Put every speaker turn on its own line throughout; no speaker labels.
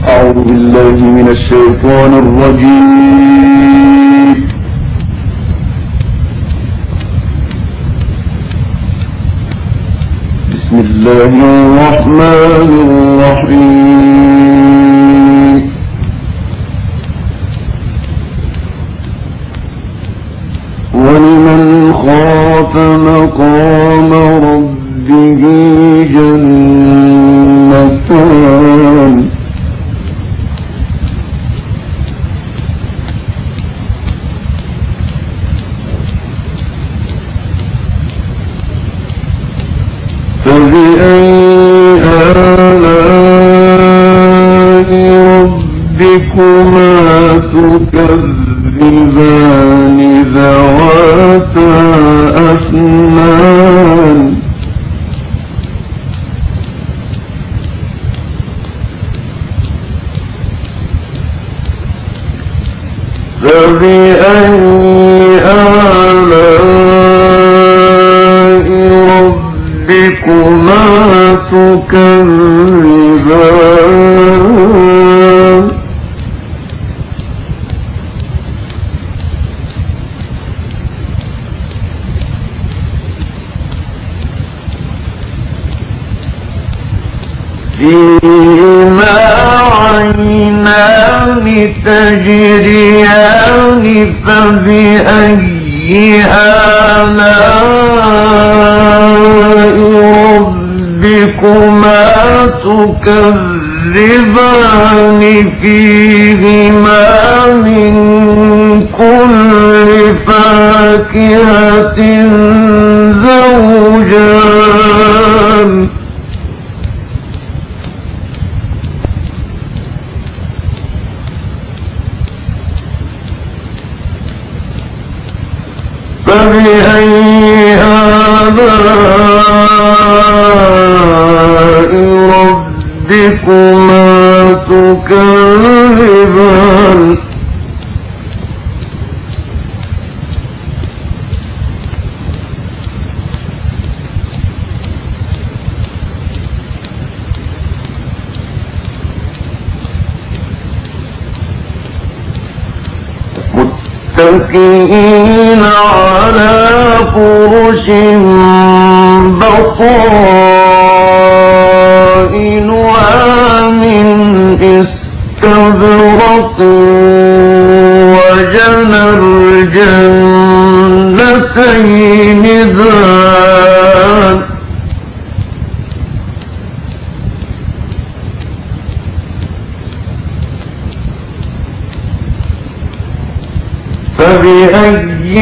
أعوذ بالله من الشيطان الرجيم. بسم الله الرحمن الرحيم. ولمن خاف مقام ربه جنتان فبأي آلاء ربكما تكذبان ذواتا أفنان فبأي آلاء ربكما تكذبان فيهما عينان تجريان فبأي آلاء ربكما تكذبان فيهما من كل فاكهة زوجان فبأي آلاء ربكما تكذبان متكئين على فرش بطائنها من استبرق وجنى الجنتين دان فبأي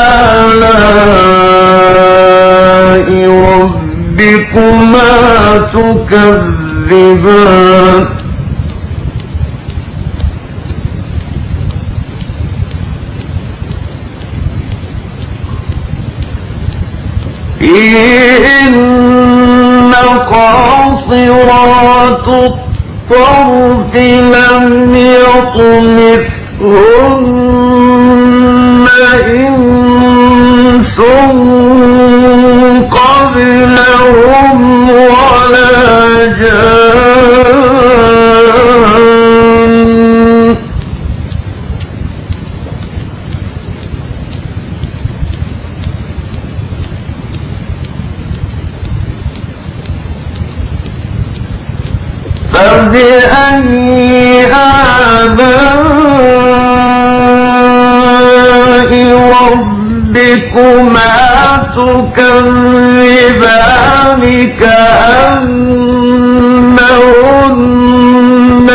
آلاء ربكما تكذبان فيهن قاصرات الطرف لم يطمثهن إنس قبلهم ولا جان فبأي آلاء ربكما تكذبان كأنهن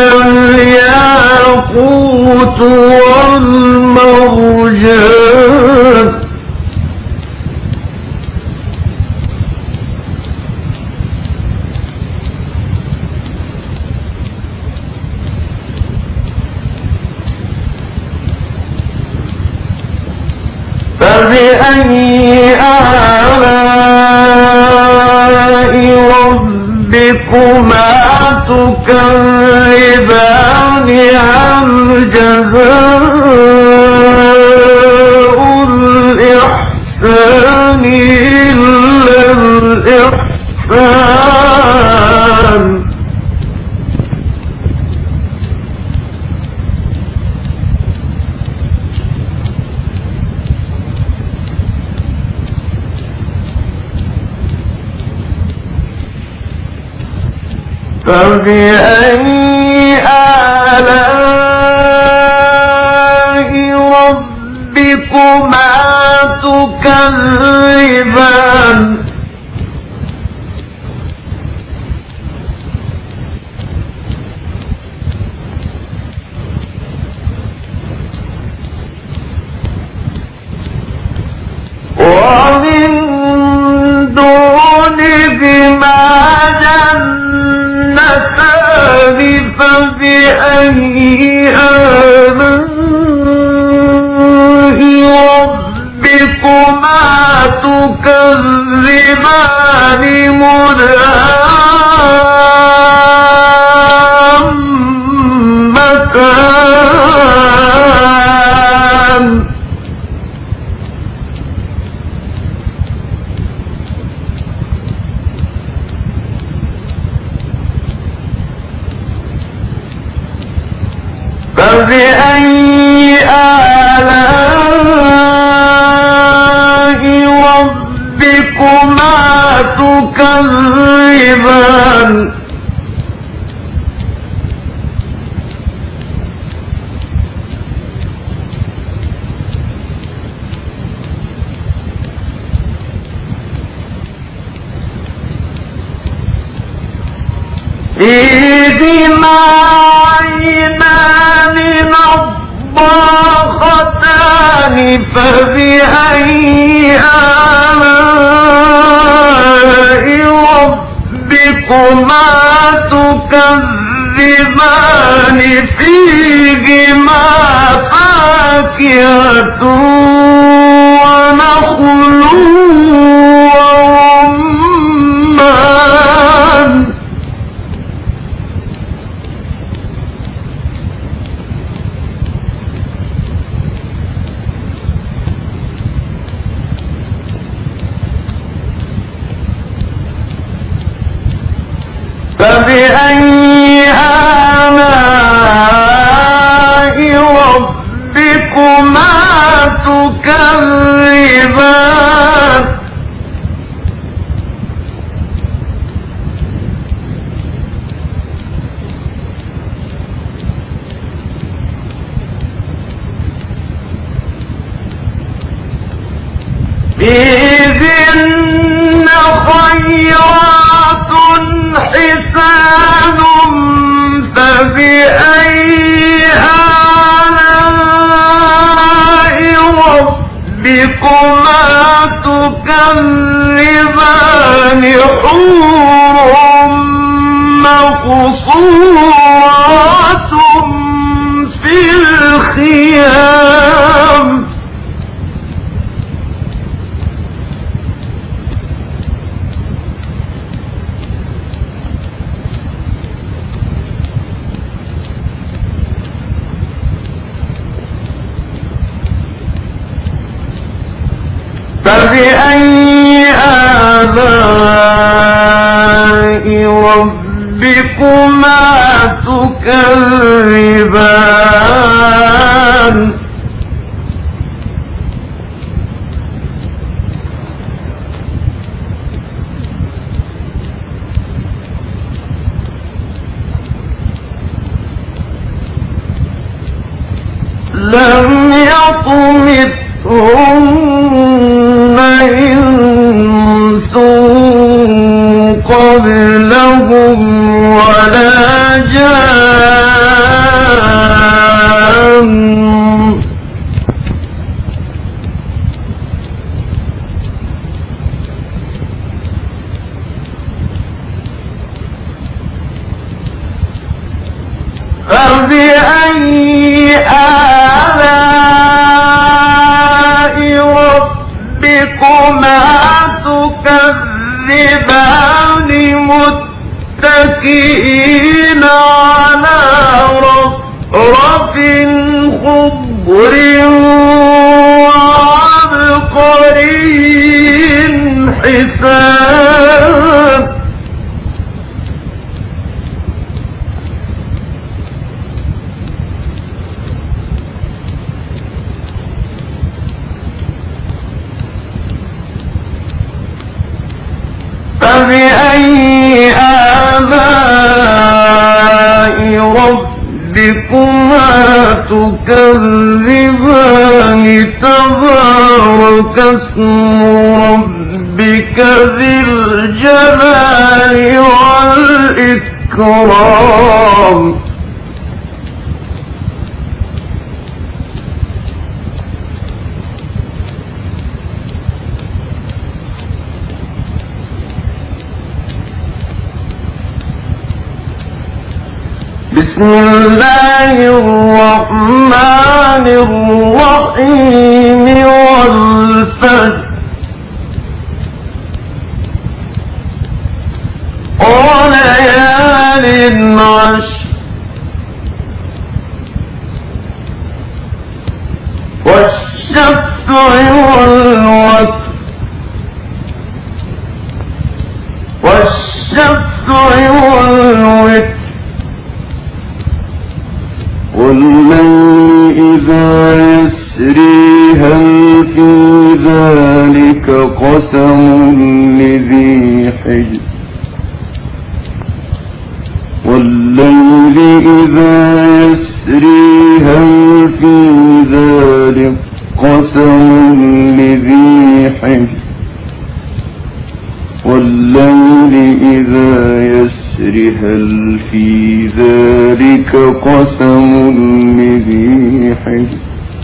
الياقوت والمرجان فبأي آلاء ربكما تكذبان هل جزاء الإحسان إلا الإحسان فبأي آلاء ربكما تكذبان ومن دونهما جنتان فبأي آلاء ربكما تكذبان مدهامتان فبأي آلاء ربكما تكذبان فيهما عينان نضاختان فبأي آلاء ربكما تكذبان فيهما فاكهة ونخل ورمان فبأي آلاء ربكما تكذبان فيهن خيرات حسان فبأي آلاء ربكما تكذبان حور مقصورات في الخيام فبأي آلاء ربكما تكذبان لم يطمثهن إنس قبلهم ولا جان فبأي آلاء ربكما تكذبان متكئين على رفرف خضر وعبقري حسان فبأي آلاء تكذبان تبارك اسم ربك ذي الجلال والإكرام بسم الله الرحمن الرحيم والفجر وليال عشر والشفع والوتر والوتر والليل إذا يسري هل في ذلك قسم لذي حجر والليل إذا يسري هل في ذلك قسم لذي حجر والليل إذا يسري هل في ذلك قسم لذي حجر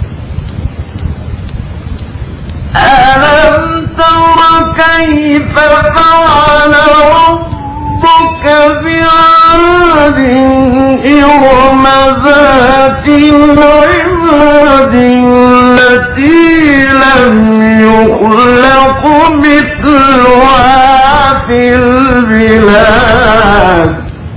ألم تر كيف فعل ربك بعاد إرم ذات العماد التي لم يخلق مثلها في البلاد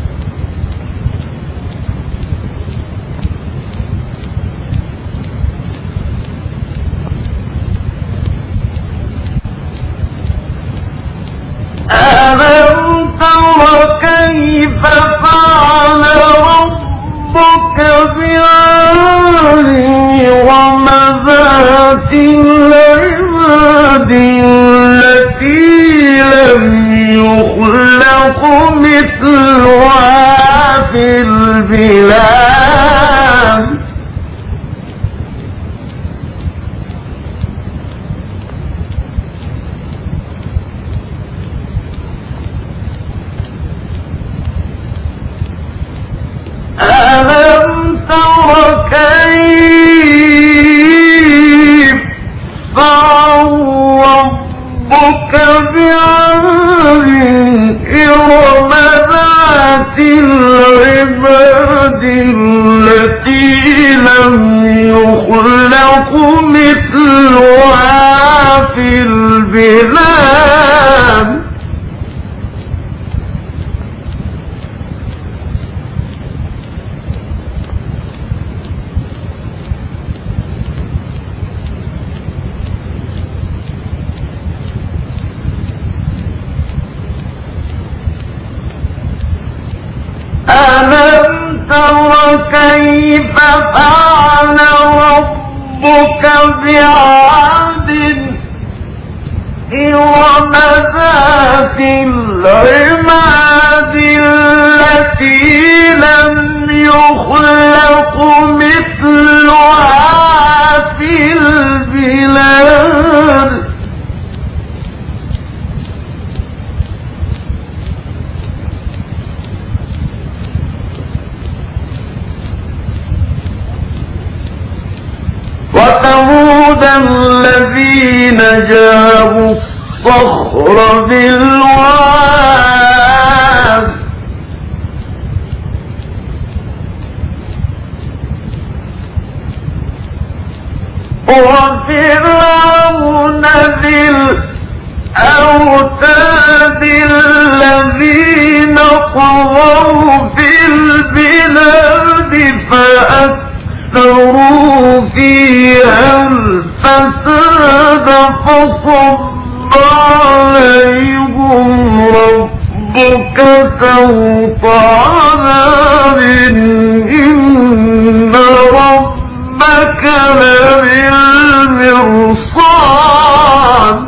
ألم تر كيف فعل ربك بعاد إرم ذات العماد التي لم يخلق مثلها في البلاد ألم تر كيف فعل ربك بعاد إرم ذات العماد التي لم يخلق مثلها في البلاد ألم تر كيف فعل ربك بعاد إرم ذات العماد التي لم يخلق مثلها في البلاد وثمود الذين جابوا الصخر بالواد وفرعون ذي الأوتاد الذين طغوا في البلاد فأكثروا فيها الفساد فصب عليهم ربك سوط عذاب إن ربك لبالمرصاد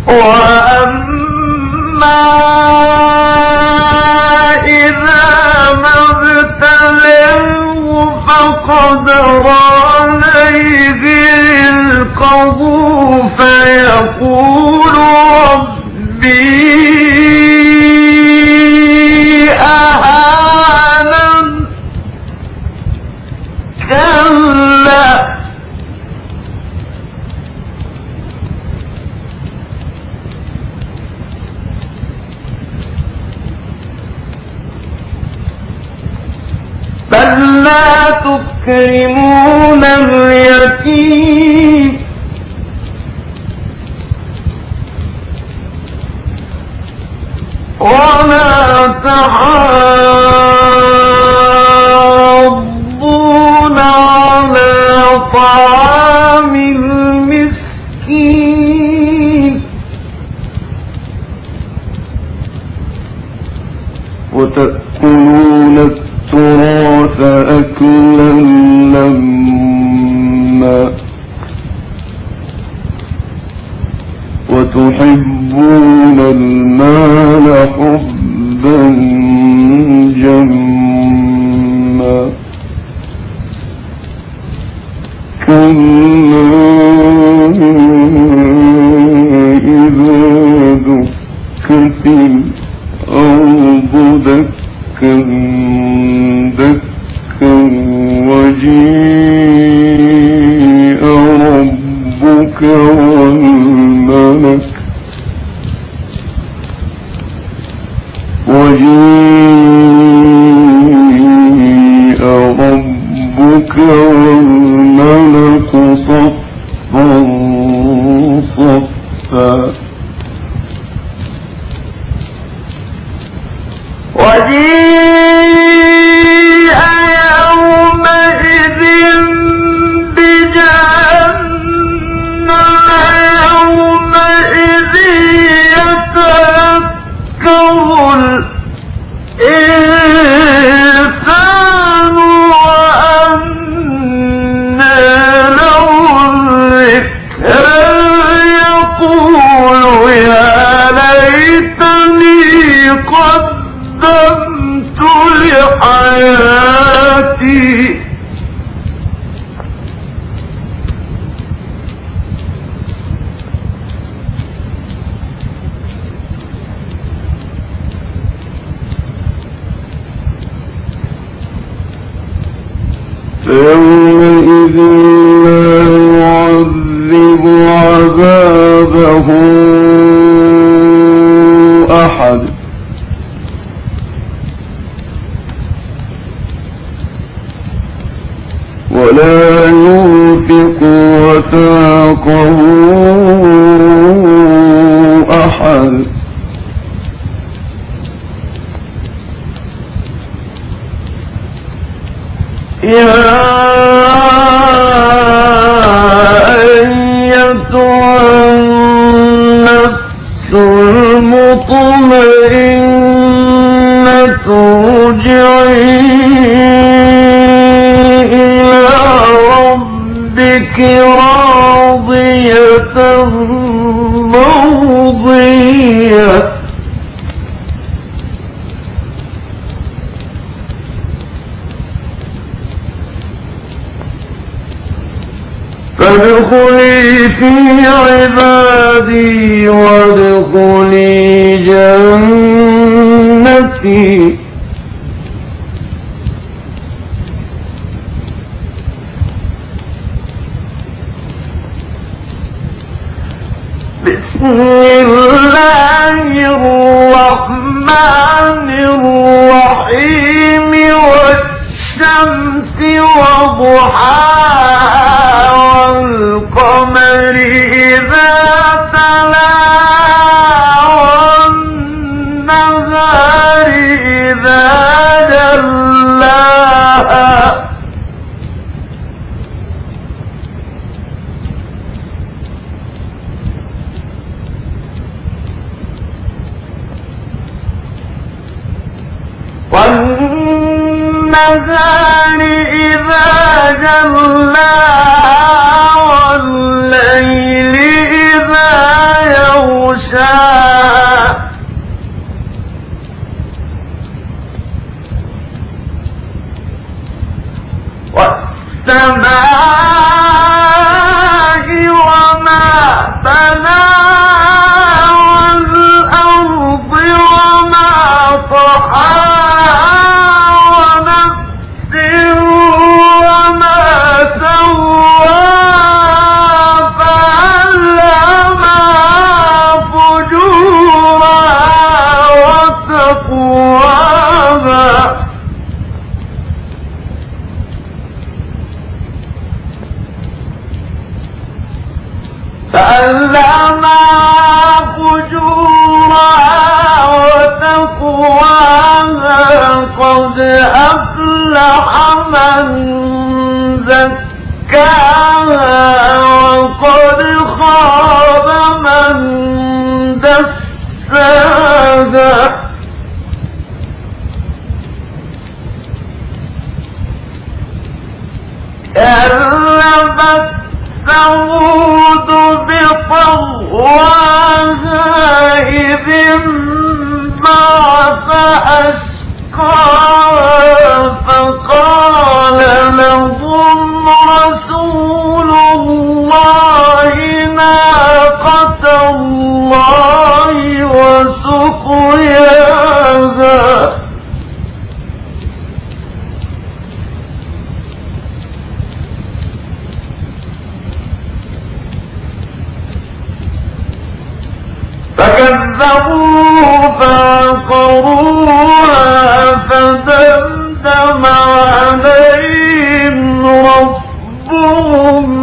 وأما إذا ما ابتلاه فقدر عليه رزقه فيقول ربي أهانن كلا بل لا تكرمون اليتيم ولا تحاضون على طعام المسكين وتأكلون التراث أكلا لما وتحبون المال حبا جما كلا إذا دكت الأرض دكا دكا وجيء ربك والملك صفا صفا وجيء يومئذ بجهنم يومئذ يتذكر الإنسان وأنى له الذكر يقول يا ليتني قدمت لحياتي فيومئذ لا يعذب عذابه أحد ولا يوثق وثاقه أحد يا أيتها النفس المطمئنة ارجعي إلى ربك راضية مرضية فادخلي في عبادي وادخلي جنتي بسم الله الرحمن الرحيم والشمس وضحاها والقمر إذا تلاها والنهار إذا جلاها والنهار إذا جلاها والليل إذا يغشاها السماء وما بناها والأرض وما طحاها ونفس وما سواها فألهمها فجورها وتقواها قد أفلح من زكاها وقد خاب من دساها كذبت ثمود بطغواها إذ انبعث أشقاها فقال لهم رسول الله ناقة الله وسقياها فكذبوه فعقروها فدمدم عليهم ربهم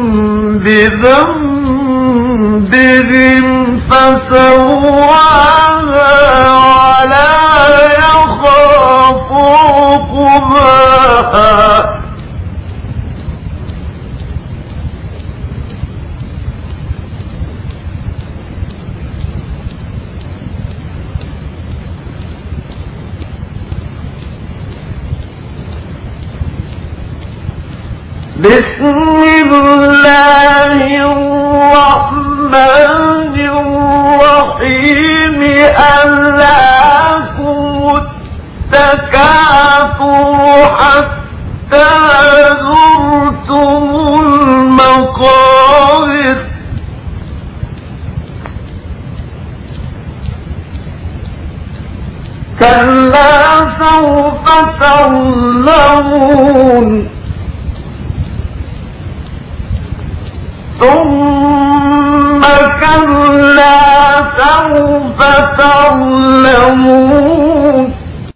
بذنبهم فسواها ولا يخاف عقباها بسم الله الرحمن الرحيم ألهاكم التكاثر حتى زرتم المقابر كلا سوف تعلمون ثم كلا